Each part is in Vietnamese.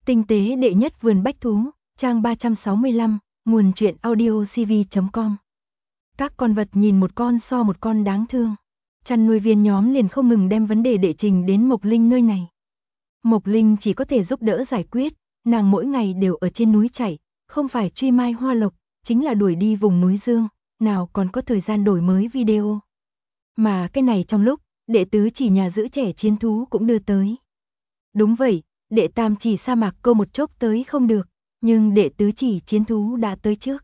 Tinh tế đệ nhất vườn bách thú, trang 365, nguồn truyện audiocv.com. Các con vật nhìn một con so một con đáng thương. Chăn nuôi viên nhóm liền không ngừng đem vấn đề đệ trình đến Mộc Linh nơi này. Mộc Linh chỉ có thể giúp đỡ giải quyết, nàng mỗi ngày đều ở trên núi chạy, không phải truy mai hoa lộc, chính là đuổi đi vùng núi Dương, nào còn có thời gian đổi mới video. Mà cái này trong lúc, đệ tứ chỉ nhà giữ trẻ chiến thú cũng đưa tới. Đúng vậy, đệ tam chỉ sa mạc câu một chốc tới không được, nhưng đệ tứ chỉ chiến thú đã tới trước.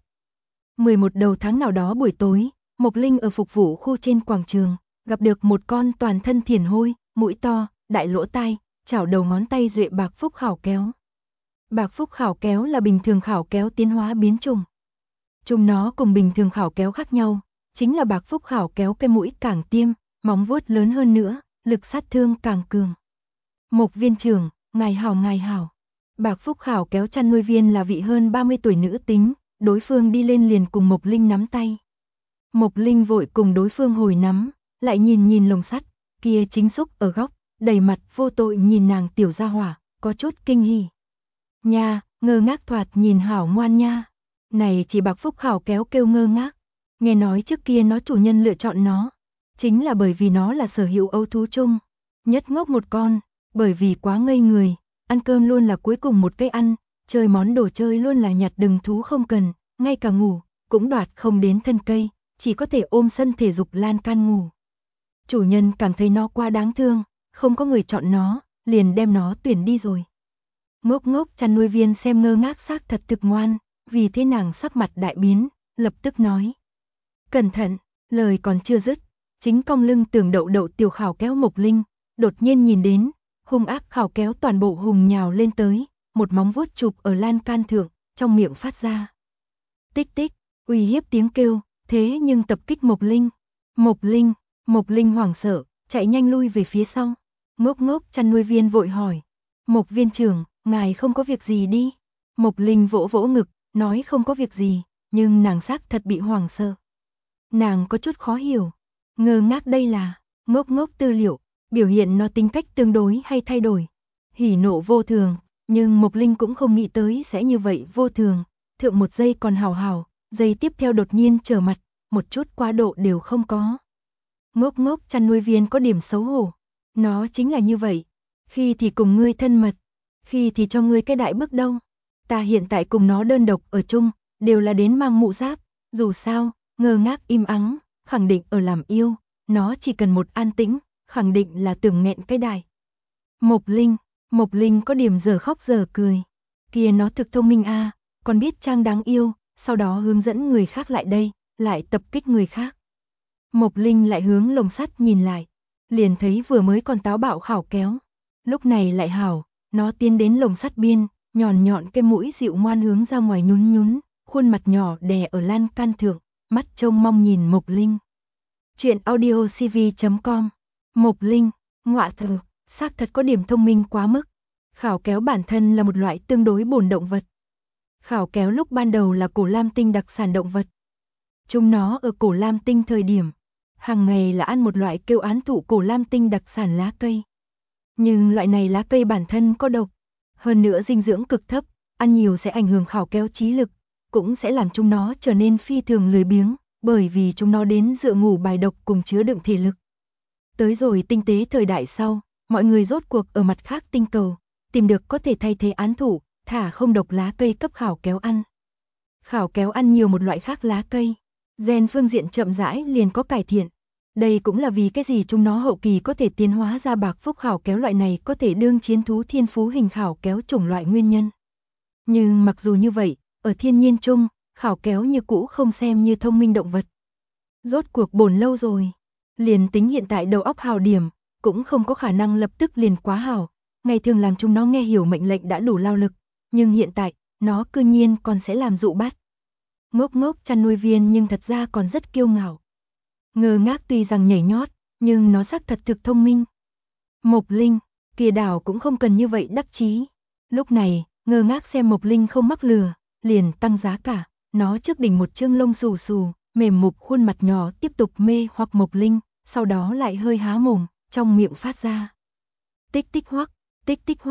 11 đầu tháng nào đó buổi tối, Mộc Linh ở phục vụ khu trên quảng trường, gặp được một con toàn thân thiền hôi, mũi to, đại lỗ tai, chảo đầu ngón tay duệ bạc phúc khảo kéo. Bạc phúc khảo kéo là bình thường khảo kéo tiến hóa biến chủng. Chúng nó cùng bình thường khảo kéo khác nhau, chính là bạc phúc khảo kéo cái mũi càng tiêm, móng vuốt lớn hơn nữa, lực sát thương càng cường. Mộc viên trưởng, ngài hảo. Bạc phúc khảo kéo chăn nuôi viên là vị hơn 30 tuổi nữ tính, đối phương đi lên liền cùng Mộc Linh nắm tay. Mộc Linh vội cùng đối phương hồi nắm, lại nhìn lồng sắt, kia chính xúc ở góc, đầy mặt vô tội nhìn nàng tiểu gia hỏa, có chút kinh hỉ. Nha, ngơ ngác thoạt nhìn hảo ngoan nha. Này chỉ bạc phúc khảo kéo kêu ngơ ngác. Nghe nói trước kia nó chủ nhân lựa chọn nó, chính là bởi vì nó là sở hữu ấu thú chung. Nhất ngốc một con, bởi vì quá ngây người, ăn cơm luôn là cuối cùng một cái ăn, chơi món đồ chơi luôn là nhặt đừng thú không cần, ngay cả ngủ, cũng đoạt không đến thân cây, chỉ có thể ôm sân thể dục lan can ngủ. Chủ nhân cảm thấy nó quá đáng thương, không có người chọn nó, liền đem nó tuyển đi rồi. Ngốc chăn nuôi viên xem ngơ ngác xác thật thực ngoan, vì thế nàng sắc mặt đại biến, lập tức nói. Cẩn thận, lời còn chưa dứt, chính cong lưng tưởng đậu tiểu khảo kéo Mộc Linh, đột nhiên nhìn đến, hung ác khảo kéo toàn bộ hùng nhào lên tới, một móng vuốt chụp ở lan can thượng, trong miệng phát ra. Tích tích, uy hiếp tiếng kêu, thế nhưng tập kích Mộc Linh. Mộc Linh hoảng sợ, chạy nhanh lui về phía sau. Ngốc chăn nuôi viên vội hỏi. Mộc viên trưởng, ngài không có việc gì đi. Mộc Linh vỗ ngực, nói không có việc gì, nhưng nàng xác thật bị hoảng sợ. Nàng có chút khó hiểu. Ngơ ngác đây là, ngốc tư liệu, biểu hiện nó tính cách tương đối hay thay đổi. Hỉ nộ vô thường, nhưng Mộc Linh cũng không nghĩ tới sẽ như vậy vô thường. Thượng một giây còn hào, giây tiếp theo đột nhiên trở mặt, một chút quá độ đều không có. Ngốc chăn nuôi viên có điểm xấu hổ. Nó chính là như vậy. Khi thì cùng ngươi thân mật, khi thì cho ngươi cái đại bức đâu. Ta hiện tại cùng nó đơn độc ở chung, đều là đến mang mũ giáp. Dù sao, ngơ ngác im ắng, khẳng định ở làm yêu. Nó chỉ cần một an tĩnh, khẳng định là tưởng nghẹn cái đại. Mộc Linh có điểm giờ khóc giờ cười. Kia nó thực thông minh a, còn biết trang đáng yêu, sau đó hướng dẫn người khác lại đây, lại tập kích người khác. Mộc Linh lại hướng lồng sắt nhìn lại, liền thấy vừa mới còn táo bạo khảo kéo. Lúc này lại hảo, nó tiến đến lồng sắt biên, nhọn cái mũi dịu ngoan hướng ra ngoài nhún, khuôn mặt nhỏ đè ở lan can thượng, mắt trông mong nhìn Mộc Linh. Chuyện audiocv.com. Mộc Linh, ngọa thực, xác thật có điểm thông minh quá mức. Khảo kéo bản thân là một loại tương đối bổn động vật. Khảo kéo lúc ban đầu là cổ lam tinh đặc sản động vật. Chúng nó ở cổ lam tinh thời điểm, hàng ngày là ăn một loại kêu án thụ cổ lam tinh đặc sản lá cây. Nhưng loại này lá cây bản thân có độc, hơn nữa dinh dưỡng cực thấp, ăn nhiều sẽ ảnh hưởng khảo kéo trí lực, cũng sẽ làm chúng nó trở nên phi thường lười biếng, bởi vì chúng nó đến dựa ngủ bài độc cùng chứa đựng thể lực. Tới rồi tinh tế thời đại sau, mọi người rốt cuộc ở mặt khác tinh cầu, tìm được có thể thay thế án thụ, thả không độc lá cây cấp khảo kéo ăn. Khảo kéo ăn nhiều một loại khác lá cây, gen phương diện chậm rãi liền có cải thiện. Đây cũng là vì cái gì chúng nó hậu kỳ có thể tiến hóa ra bạc phúc khảo kéo loại này có thể đương chiến thú thiên phú hình khảo kéo chủng loại nguyên nhân. Nhưng mặc dù như vậy, ở thiên nhiên chung, khảo kéo như cũ không xem như thông minh động vật. Rốt cuộc bổn lâu rồi, liền tính hiện tại đầu óc hào điểm, cũng không có khả năng lập tức liền quá hào. Ngày thường làm chúng nó nghe hiểu mệnh lệnh đã đủ lao lực, nhưng hiện tại, nó cư nhiên còn sẽ làm dụ bắt. Ngốc chăn nuôi viên nhưng thật ra còn rất kiêu ngạo. Ngơ ngác tuy rằng nhảy nhót, nhưng nó xác thật thực thông minh. Mộc Linh, kia đảo cũng không cần như vậy đắc chí. Lúc này, ngơ ngác xem Mộc Linh không mắc lừa, liền tăng giá cả. Nó trước đỉnh một chương lông xù, mềm mục khuôn mặt nhỏ tiếp tục mê hoặc Mộc Linh, sau đó lại hơi há mồm, trong miệng phát ra. Tích tích hoắc,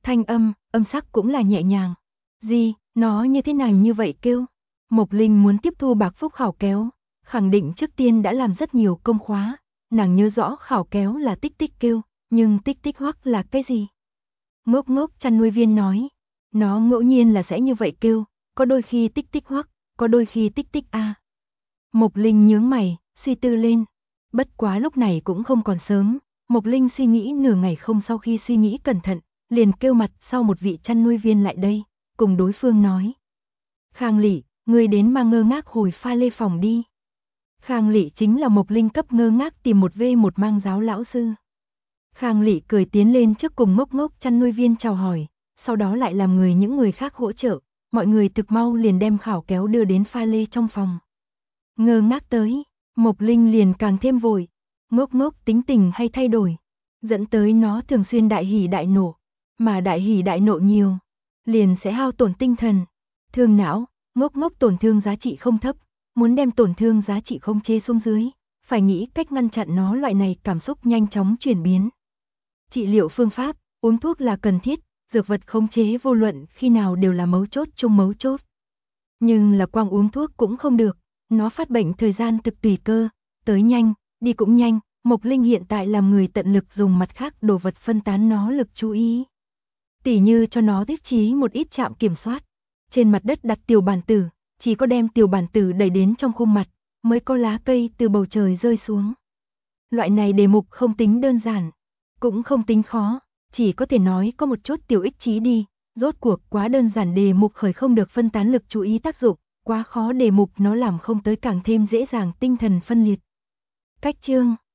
Thanh âm sắc cũng là nhẹ nhàng. Gì, nó như thế nào như vậy kêu? Mộc Linh muốn tiếp thu Bạc Phúc khảo kéo, khẳng định trước tiên đã làm rất nhiều công khóa, nàng nhớ rõ khảo kéo là tích tích kêu, nhưng tích tích hoắc là cái gì? Ngốc ngốc chăn nuôi viên nói, nó ngẫu nhiên là sẽ như vậy kêu, có đôi khi tích tích hoắc, có đôi khi tích tích a. Mộc Linh nhướng mày, suy tư lên. Bất quá lúc này cũng không còn sớm, Mộc Linh suy nghĩ nửa ngày không, sau khi suy nghĩ cẩn thận, liền kêu mặt sau một vị chăn nuôi viên lại đây, cùng đối phương nói. Khang Lị, ngươi đến mang Ngơ Ngác hồi pha lê phòng đi. Khang Lị chính là Mộc Linh cấp Ngơ Ngác tìm một V1 mang giáo lão sư. Khang Lị cười tiến lên trước cùng Ngốc Ngốc chăn nuôi viên chào hỏi, sau đó lại làm những người khác hỗ trợ, mọi người thực mau liền đem khảo kéo đưa đến pha lê trong phòng. Ngơ Ngác tới, Mộc Linh liền càng thêm vội, Ngốc Ngốc tính tình hay thay đổi, dẫn tới nó thường xuyên đại hỉ đại nộ, mà đại hỉ đại nộ nhiều, liền sẽ hao tổn tinh thần, thương não. Ngốc Ngốc tổn thương giá trị không thấp, muốn đem tổn thương giá trị không chế xuống dưới, phải nghĩ cách ngăn chặn nó loại này cảm xúc nhanh chóng chuyển biến. Trị liệu phương pháp, uống thuốc là cần thiết, dược vật khống chế vô luận khi nào đều là mấu chốt chung mấu chốt. Nhưng là quang uống thuốc cũng không được, nó phát bệnh thời gian thực tùy cơ, tới nhanh, đi cũng nhanh, Mộc Linh hiện tại làm người tận lực dùng mặt khác đồ vật phân tán nó lực chú ý. Tỉ như cho nó thiết trí một ít trạm kiểm soát. Trên mặt đất đặt tiểu bản tử, chỉ có đem tiểu bản tử đẩy đến trong khung mặt, mới có lá cây từ bầu trời rơi xuống. Loại này đề mục không tính đơn giản, cũng không tính khó, chỉ có thể nói có một chút tiểu ích trí đi, rốt cuộc quá đơn giản đề mục khởi không được phân tán lực chú ý tác dụng, quá khó đề mục nó làm không tới càng thêm dễ dàng tinh thần phân liệt. Cách chương